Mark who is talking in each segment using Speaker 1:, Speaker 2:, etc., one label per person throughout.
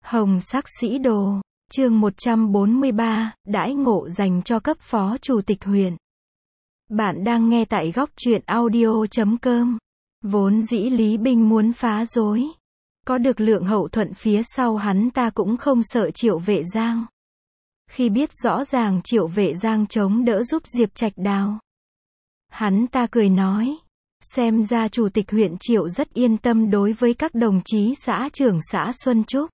Speaker 1: Hồng sắc sĩ đồ, chương 143, đãi ngộ dành cho cấp phó chủ tịch huyện. Bạn đang nghe tại góc truyện audio.com. Vốn dĩ Lý Binh muốn phá rối. Có được lượng hậu thuẫn phía sau hắn ta cũng không sợ Triệu Vệ Giang. Khi biết rõ ràng Triệu Vệ Giang chống đỡ giúp Diệp Trạch Đào, hắn ta cười nói, xem ra chủ tịch huyện Triệu rất yên tâm đối với các đồng chí xã trưởng xã Xuân Trúc.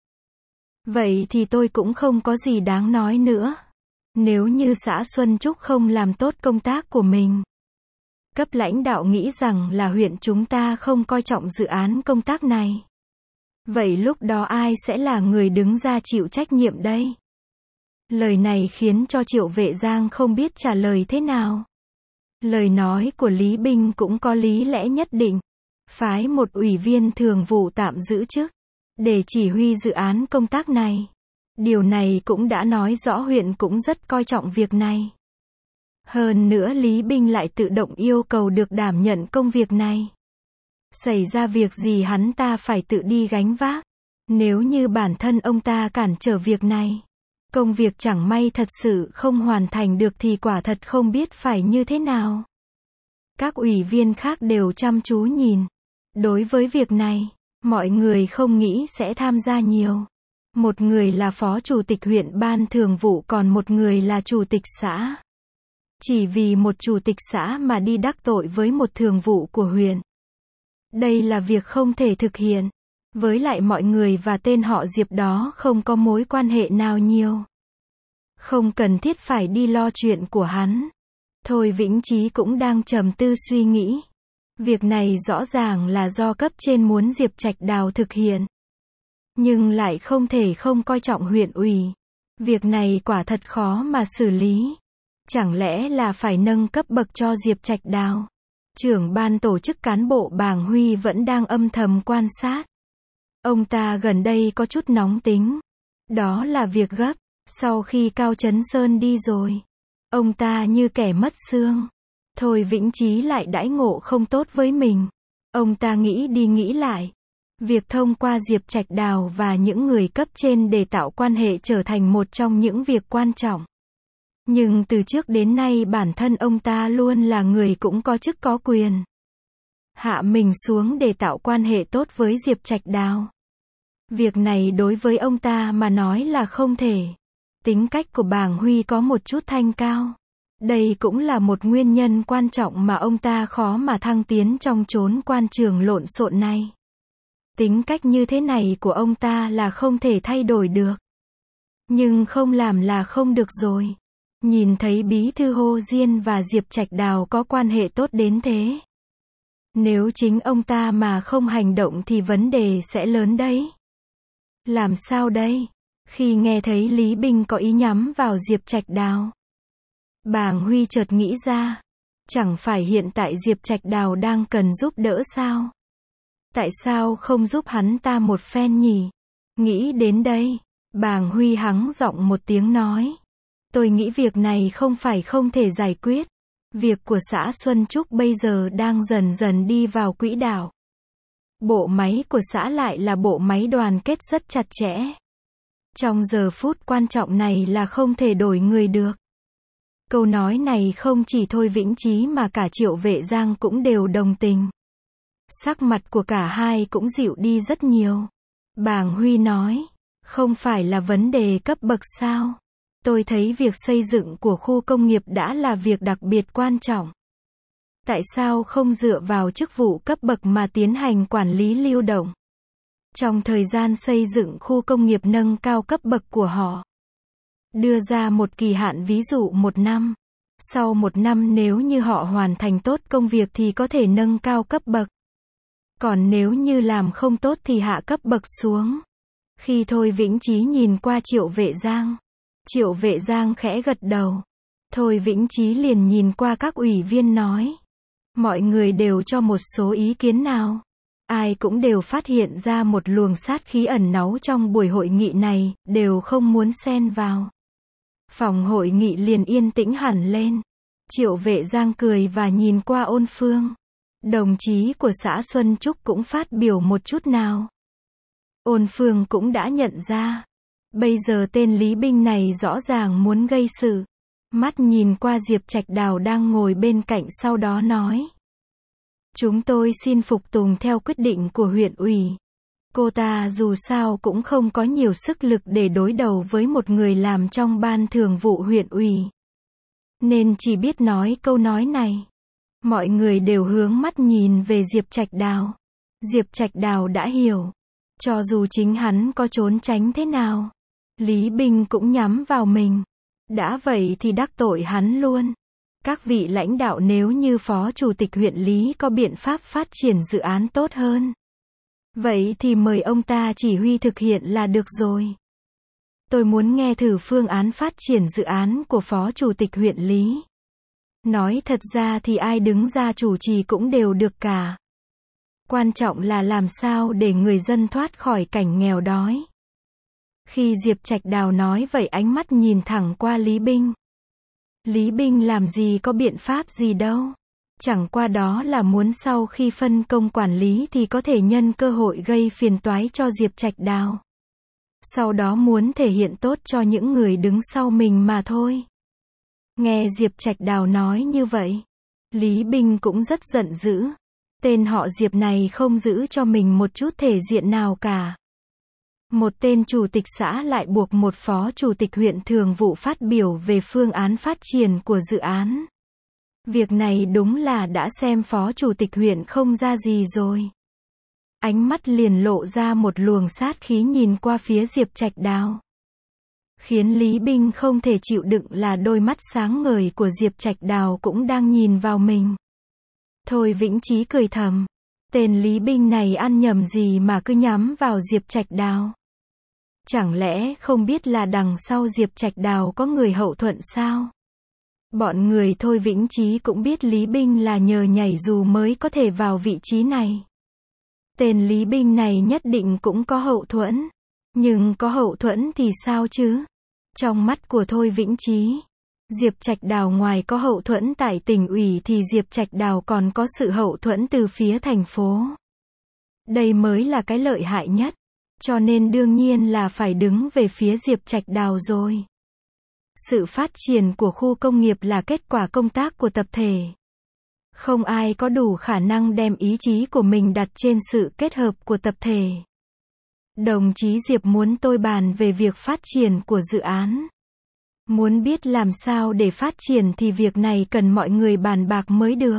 Speaker 1: Vậy thì tôi cũng không có gì đáng nói nữa. Nếu như xã Xuân Trúc không làm tốt công tác của mình, cấp lãnh đạo nghĩ rằng là huyện chúng ta không coi trọng dự án công tác này, vậy lúc đó ai sẽ là người đứng ra chịu trách nhiệm đây? Lời này khiến cho Triệu Vệ Giang không biết trả lời thế nào. Lời nói của Lý Binh cũng có lý lẽ nhất định. Phái một ủy viên thường vụ tạm giữ chức để chỉ huy dự án công tác này. Điều này cũng đã nói rõ huyện cũng rất coi trọng việc này. Hơn nữa Lý Binh lại tự động yêu cầu được đảm nhận công việc này. Xảy ra việc gì hắn ta phải tự đi gánh vác. Nếu như bản thân ông ta cản trở việc này, công việc chẳng may thật sự không hoàn thành được thì quả thật không biết phải như thế nào. Các ủy viên khác đều chăm chú nhìn. Đối với việc này, mọi người không nghĩ sẽ tham gia nhiều. Một người là phó chủ tịch huyện ban thường vụ, còn một người là chủ tịch xã. Chỉ vì một chủ tịch xã mà đi đắc tội với một thường vụ của huyện, đây là việc không thể thực hiện. Với lại mọi người và tên họ Diệp đó không có mối quan hệ nào nhiều. Không cần thiết phải đi lo chuyện của hắn. Thôi Vĩnh Chí cũng đang trầm tư suy nghĩ. Việc này rõ ràng là do cấp trên muốn Diệp Trạch Đào thực hiện, nhưng lại không thể không coi trọng huyện ủy. Việc này quả thật khó mà xử lý. Chẳng lẽ là phải nâng cấp bậc cho Diệp Trạch Đào? Trưởng ban tổ chức cán bộ Bàng Huy vẫn đang âm thầm quan sát. Ông ta gần đây có chút nóng tính. Đó là việc gấp. Sau khi Cao Chấn Sơn đi rồi, ông ta như kẻ mất xương. Thôi Vĩnh Chí lại đãi ngộ không tốt với mình. Ông ta nghĩ đi nghĩ lại. Việc thông qua Diệp Trạch Đào và những người cấp trên để tạo quan hệ trở thành một trong những việc quan trọng. Nhưng từ trước đến nay bản thân ông ta luôn là người cũng có chức có quyền. Hạ mình xuống để tạo quan hệ tốt với Diệp Trạch Đào. Việc này đối với ông ta mà nói là không thể. Tính cách của Bàng Huy có một chút thanh cao. Đây cũng là một nguyên nhân quan trọng mà ông ta khó mà thăng tiến trong chốn quan trường lộn xộn này. Tính cách như thế này của ông ta là không thể thay đổi được. Nhưng không làm là không được rồi. Nhìn thấy Bí thư Hồ Diên và Diệp Trạch Đào có quan hệ tốt đến thế, nếu chính ông ta mà không hành động thì vấn đề sẽ lớn đấy. Làm sao đây? Khi nghe thấy Lý Binh có ý nhắm vào Diệp Trạch Đào, Bàng Huy chợt nghĩ ra, chẳng phải hiện tại Diệp Trạch Đào đang cần giúp đỡ sao? Tại sao không giúp hắn ta một phen nhỉ? Nghĩ đến đây, Bàng Huy hắng giọng một tiếng nói, tôi nghĩ việc này không phải không thể giải quyết. Việc của xã Xuân Trúc bây giờ đang dần dần đi vào quỹ đạo. Bộ máy của xã lại là bộ máy đoàn kết rất chặt chẽ. Trong giờ phút quan trọng này là không thể đổi người được. Câu nói này không chỉ Thôi Vĩnh Chí mà cả Triệu Vệ Giang cũng đều đồng tình. Sắc mặt của cả hai cũng dịu đi rất nhiều. Bàng Huy nói, không phải là vấn đề cấp bậc sao? Tôi thấy việc xây dựng của khu công nghiệp đã là việc đặc biệt quan trọng. Tại sao không dựa vào chức vụ cấp bậc mà tiến hành quản lý lưu động? Trong thời gian xây dựng khu công nghiệp nâng cao cấp bậc của họ, đưa ra một kỳ hạn ví dụ 1 năm. Sau 1 năm nếu như họ hoàn thành tốt công việc thì có thể nâng cao cấp bậc. Còn nếu như làm không tốt thì hạ cấp bậc xuống. Khi Thôi Vĩnh Chí nhìn qua Triệu Vệ Giang, Triệu Vệ Giang khẽ gật đầu. Thôi Vĩnh Chí liền nhìn qua các ủy viên nói, mọi người đều cho một số ý kiến nào. Ai cũng đều phát hiện ra một luồng sát khí ẩn náu trong buổi hội nghị này, đều không muốn xen vào. Phòng hội nghị liền yên tĩnh hẳn lên. Triệu Vệ Giang cười và nhìn qua Ôn Phương. Đồng chí của xã Xuân Trúc cũng phát biểu một chút nào. Ôn Phương cũng đã nhận ra. Bây giờ tên Lý Binh này rõ ràng muốn gây sự. Mắt nhìn qua Diệp Trạch Đào đang ngồi bên cạnh sau đó nói. Chúng tôi xin phục tùng theo quyết định của huyện ủy. Cô ta dù sao cũng không có nhiều sức lực để đối đầu với một người làm trong ban thường vụ huyện ủy. Nên chỉ biết nói câu nói này. Mọi người đều hướng mắt nhìn về Diệp Trạch Đào. Diệp Trạch Đào đã hiểu. Cho dù chính hắn có trốn tránh thế nào, Lý Binh cũng nhắm vào mình. Đã vậy thì đắc tội hắn luôn. Các vị lãnh đạo nếu như phó chủ tịch huyện Lý có biện pháp phát triển dự án tốt hơn, vậy thì mời ông ta chỉ huy thực hiện là được rồi. Tôi muốn nghe thử phương án phát triển dự án của phó chủ tịch huyện Lý. Nói thật ra thì ai đứng ra chủ trì cũng đều được cả. Quan trọng là làm sao để người dân thoát khỏi cảnh nghèo đói. Khi Diệp Trạch Đào nói vậy ánh mắt nhìn thẳng qua Lý Binh. Lý Binh làm gì có biện pháp gì đâu. Chẳng qua đó là muốn sau khi phân công quản lý thì có thể nhân cơ hội gây phiền toái cho Diệp Trạch Đào. Sau đó muốn thể hiện tốt cho những người đứng sau mình mà thôi. Nghe Diệp Trạch Đào nói như vậy, Lý Binh cũng rất giận dữ. Tên họ Diệp này không giữ cho mình một chút thể diện nào cả. Một tên chủ tịch xã lại buộc một phó chủ tịch huyện thường vụ phát biểu về phương án phát triển của dự án. Việc này đúng là đã xem phó chủ tịch huyện không ra gì rồi. Ánh mắt liền lộ ra một luồng sát khí nhìn qua phía Diệp Trạch Đào. Khiến Lý Binh không thể chịu đựng là đôi mắt sáng ngời của Diệp Trạch Đào cũng đang nhìn vào mình. Thôi Vĩnh Chí cười thầm. Tên Lý Binh này ăn nhầm gì mà cứ nhắm vào Diệp Trạch Đào. Chẳng lẽ không biết là đằng sau Diệp Trạch Đào có người hậu thuẫn sao? Bọn người Thôi Vĩnh Chí cũng biết Lý Binh là nhờ nhảy dù mới có thể vào vị trí này. Tên Lý Binh này nhất định cũng có hậu thuẫn. Nhưng có hậu thuẫn thì sao chứ? Trong mắt của Thôi Vĩnh Chí, Diệp Trạch Đào ngoài có hậu thuẫn tại tỉnh ủy thì Diệp Trạch Đào còn có sự hậu thuẫn từ phía thành phố. Đây mới là cái lợi hại nhất. Cho nên đương nhiên là phải đứng về phía Diệp Trạch Đào rồi. Sự phát triển của khu công nghiệp là kết quả công tác của tập thể. Không ai có đủ khả năng đem ý chí của mình đặt trên sự kết hợp của tập thể. Đồng chí Diệp muốn tôi bàn về việc phát triển của dự án. Muốn biết làm sao để phát triển thì việc này cần mọi người bàn bạc mới được.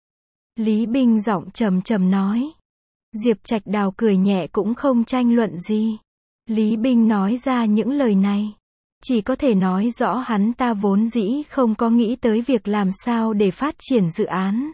Speaker 1: Lý Binh giọng trầm trầm nói. Diệp Trạch Đào cười nhẹ cũng không tranh luận gì. Lý Binh nói ra những lời này. Chỉ có thể nói rõ hắn ta vốn dĩ không có nghĩ tới việc làm sao để phát triển dự án.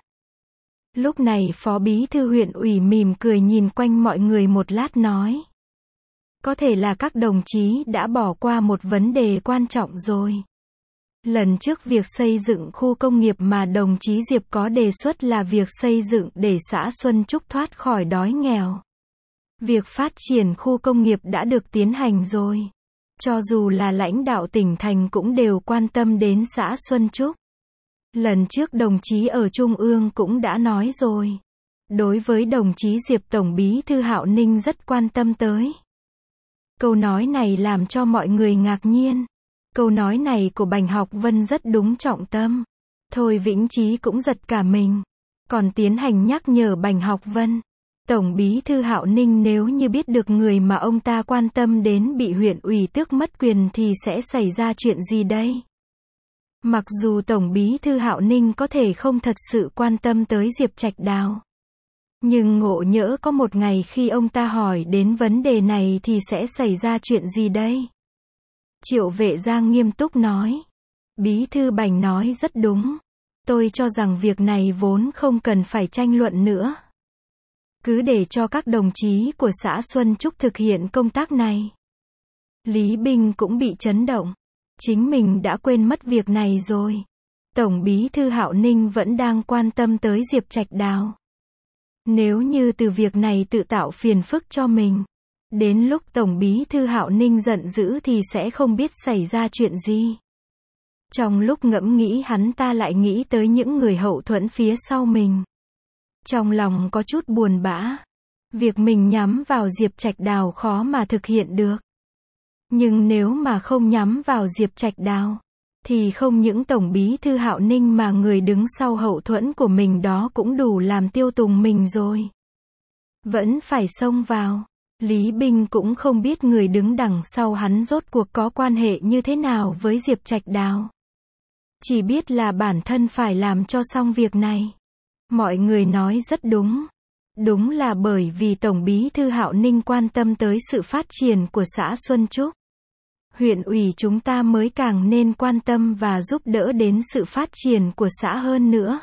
Speaker 1: Lúc này Phó Bí thư huyện ủy mỉm cười nhìn quanh mọi người một lát nói. Có thể là các đồng chí đã bỏ qua một vấn đề quan trọng rồi. Lần trước việc xây dựng khu công nghiệp mà đồng chí Diệp có đề xuất là việc xây dựng để xã Xuân Trúc thoát khỏi đói nghèo. Việc phát triển khu công nghiệp đã được tiến hành rồi. Cho dù là lãnh đạo tỉnh thành cũng đều quan tâm đến xã Xuân Trúc. Lần trước đồng chí ở Trung ương cũng đã nói rồi. Đối với đồng chí Diệp Tổng Bí thư Hạo Ninh rất quan tâm tới. Câu nói này làm cho mọi người ngạc nhiên. Câu nói này của Bành Học Vân rất đúng trọng tâm. Thôi Vĩnh Chí cũng giật cả mình. Còn tiến hành nhắc nhở Bành Học Vân. Tổng Bí thư Hạo Ninh nếu như biết được người mà ông ta quan tâm đến bị huyện ủy tước mất quyền thì sẽ xảy ra chuyện gì đây? Mặc dù Tổng Bí thư Hạo Ninh có thể không thật sự quan tâm tới Diệp Trạch Đào. Nhưng ngộ nhỡ có một ngày khi ông ta hỏi đến vấn đề này thì sẽ xảy ra chuyện gì đây? Triệu Vệ Giang nghiêm túc nói. Bí thư Bành nói rất đúng. Tôi cho rằng việc này vốn không cần phải tranh luận nữa. Cứ để cho các đồng chí của xã Xuân Trúc thực hiện công tác này. Lý Binh cũng bị chấn động. Chính mình đã quên mất việc này rồi. Tổng Bí thư Hạo Ninh vẫn đang quan tâm tới Diệp Trạch Đào. Nếu như từ việc này tự tạo phiền phức cho mình, đến lúc Tổng Bí thư Hạo Ninh giận dữ thì sẽ không biết xảy ra chuyện gì. Trong lúc ngẫm nghĩ hắn ta lại nghĩ tới những người hậu thuẫn phía sau mình. Trong lòng có chút buồn bã. Việc mình nhắm vào Diệp Trạch Đào khó mà thực hiện được. Nhưng nếu mà không nhắm vào Diệp Trạch Đào, thì không những Tổng Bí thư Hạo Ninh mà người đứng sau hậu thuẫn của mình đó cũng đủ làm tiêu tùng mình rồi. Vẫn phải xông vào. Lý Binh cũng không biết người đứng đằng sau hắn rốt cuộc có quan hệ như thế nào với Diệp Trạch Đào. Chỉ biết là bản thân phải làm cho xong việc này. Mọi người nói rất đúng. Đúng là bởi vì Tổng Bí thư Hạo Ninh quan tâm tới sự phát triển của xã Xuân Trúc. Huyện ủy chúng ta mới càng nên quan tâm và giúp đỡ đến sự phát triển của xã hơn nữa.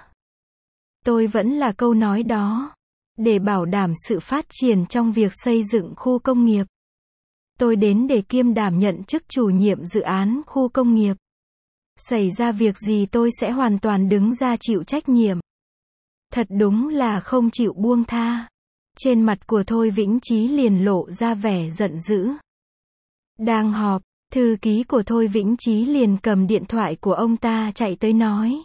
Speaker 1: Tôi vẫn là câu nói đó. Để bảo đảm sự phát triển trong việc xây dựng khu công nghiệp. Tôi đến để kiêm đảm nhận chức chủ nhiệm dự án khu công nghiệp. Xảy ra việc gì tôi sẽ hoàn toàn đứng ra chịu trách nhiệm. Thật đúng là không chịu buông tha. Trên mặt của Thôi Vĩnh Chí liền lộ ra vẻ giận dữ. Đang họp, thư ký của Thôi Vĩnh Chí liền cầm điện thoại của ông ta chạy tới nói.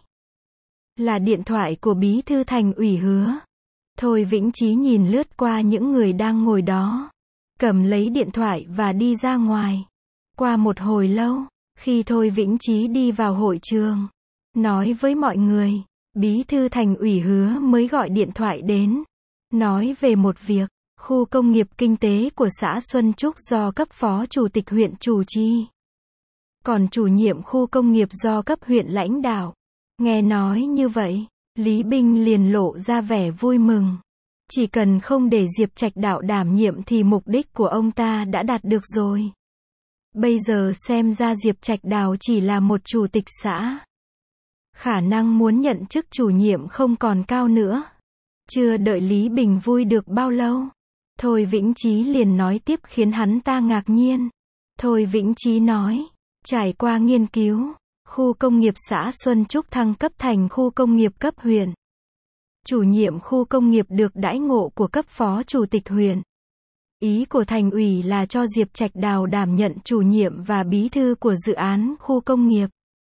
Speaker 1: Là điện thoại của Bí thư Thành ủy Hứa. Thôi Vĩnh Chí nhìn lướt qua những người đang ngồi đó. Cầm lấy điện thoại và đi ra ngoài. Qua một hồi lâu, khi Thôi Vĩnh Chí đi vào hội trường, nói với mọi người, Bí thư Thành ủy Hứa mới gọi điện thoại đến. Nói về một việc, khu công nghiệp kinh tế của xã Xuân Trúc do cấp phó chủ tịch huyện chủ trì. Còn chủ nhiệm khu công nghiệp do cấp huyện lãnh đạo. Nghe nói như vậy, Lý Binh liền lộ ra vẻ vui mừng. Chỉ cần không để Diệp Trạch Đạo đảm nhiệm thì mục đích của ông ta đã đạt được rồi. Bây giờ xem ra Diệp Trạch Đào chỉ là một chủ tịch xã. Khả năng muốn nhận chức chủ nhiệm không còn cao nữa. Chưa đợi Lý Bình vui được bao lâu. Thôi Vĩnh Chí liền nói tiếp khiến hắn ta ngạc nhiên. Thôi Vĩnh Chí nói, trải qua nghiên cứu, khu công nghiệp xã Xuân Trúc thăng cấp thành khu công nghiệp cấp huyện. Chủ nhiệm khu công nghiệp được đãi ngộ của cấp phó chủ tịch huyện. Ý của thành ủy là cho Diệp Trạch Đào đảm nhận chủ nhiệm và bí thư của dự án khu công nghiệp.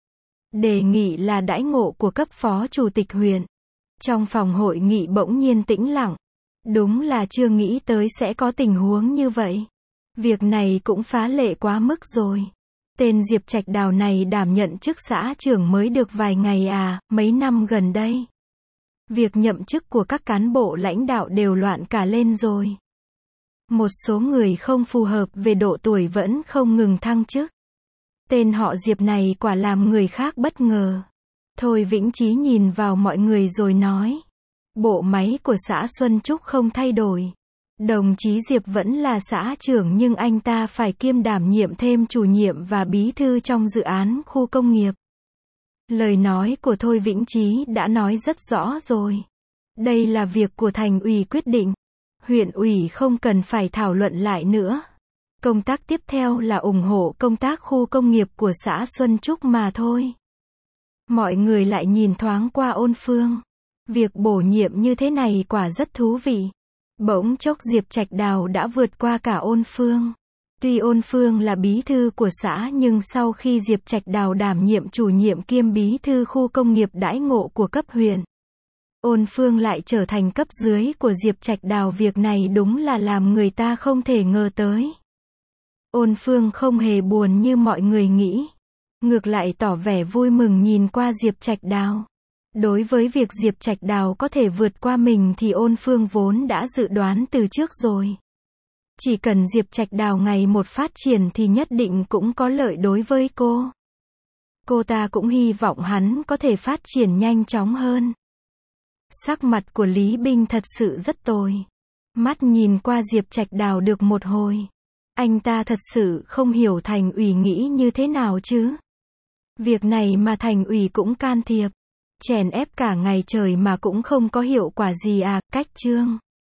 Speaker 1: Đề nghị là đãi ngộ của cấp phó chủ tịch huyện. Trong phòng hội nghị bỗng nhiên tĩnh lặng. Đúng là chưa nghĩ tới sẽ có tình huống như vậy. Việc này cũng phá lệ quá mức rồi. Tên Diệp Trạch Đào này đảm nhận chức xã trưởng mới được vài ngày à, mấy năm gần đây. Việc nhậm chức của các cán bộ lãnh đạo đều loạn cả lên rồi. Một số người không phù hợp về độ tuổi vẫn không ngừng thăng chức. Tên họ Diệp này quả làm người khác bất ngờ. Thôi Vĩnh Chí nhìn vào mọi người rồi nói. Bộ máy của xã Xuân Trúc không thay đổi. Đồng chí Diệp vẫn là xã trưởng nhưng anh ta phải kiêm đảm nhiệm thêm chủ nhiệm và bí thư trong dự án khu công nghiệp. Lời nói của Thôi Vĩnh Chí đã nói rất rõ rồi. Đây là việc của thành ủy quyết định. Huyện ủy không cần phải thảo luận lại nữa. Công tác tiếp theo là ủng hộ công tác khu công nghiệp của xã Xuân Trúc mà thôi. Mọi người lại nhìn thoáng qua Ôn Phương. Việc bổ nhiệm như thế này quả rất thú vị. Bỗng chốc Diệp Trạch Đào đã vượt qua cả Ôn Phương. Tuy Ôn Phương là bí thư của xã nhưng sau khi Diệp Trạch Đào đảm nhiệm chủ nhiệm kiêm bí thư khu công nghiệp đãi ngộ của cấp huyện, Ôn Phương lại trở thành cấp dưới của Diệp Trạch Đào. Việc này đúng là làm người ta không thể ngờ tới. Ôn Phương không hề buồn như mọi người nghĩ. Ngược lại tỏ vẻ vui mừng nhìn qua Diệp Trạch Đào. Đối với việc Diệp Trạch Đào có thể vượt qua mình thì Ôn Phương vốn đã dự đoán từ trước rồi. Chỉ cần Diệp Trạch Đào ngày một phát triển thì nhất định cũng có lợi đối với cô. Cô ta cũng hy vọng hắn có thể phát triển nhanh chóng hơn. Sắc mặt của Lý Binh thật sự rất tồi. Mắt nhìn qua Diệp Trạch Đào được một hồi. Anh ta thật sự không hiểu thành ủy nghĩ như thế nào chứ. Việc này mà thành ủy cũng can thiệp. Chèn ép cả ngày trời mà cũng không có hiệu quả gì à, cách chương.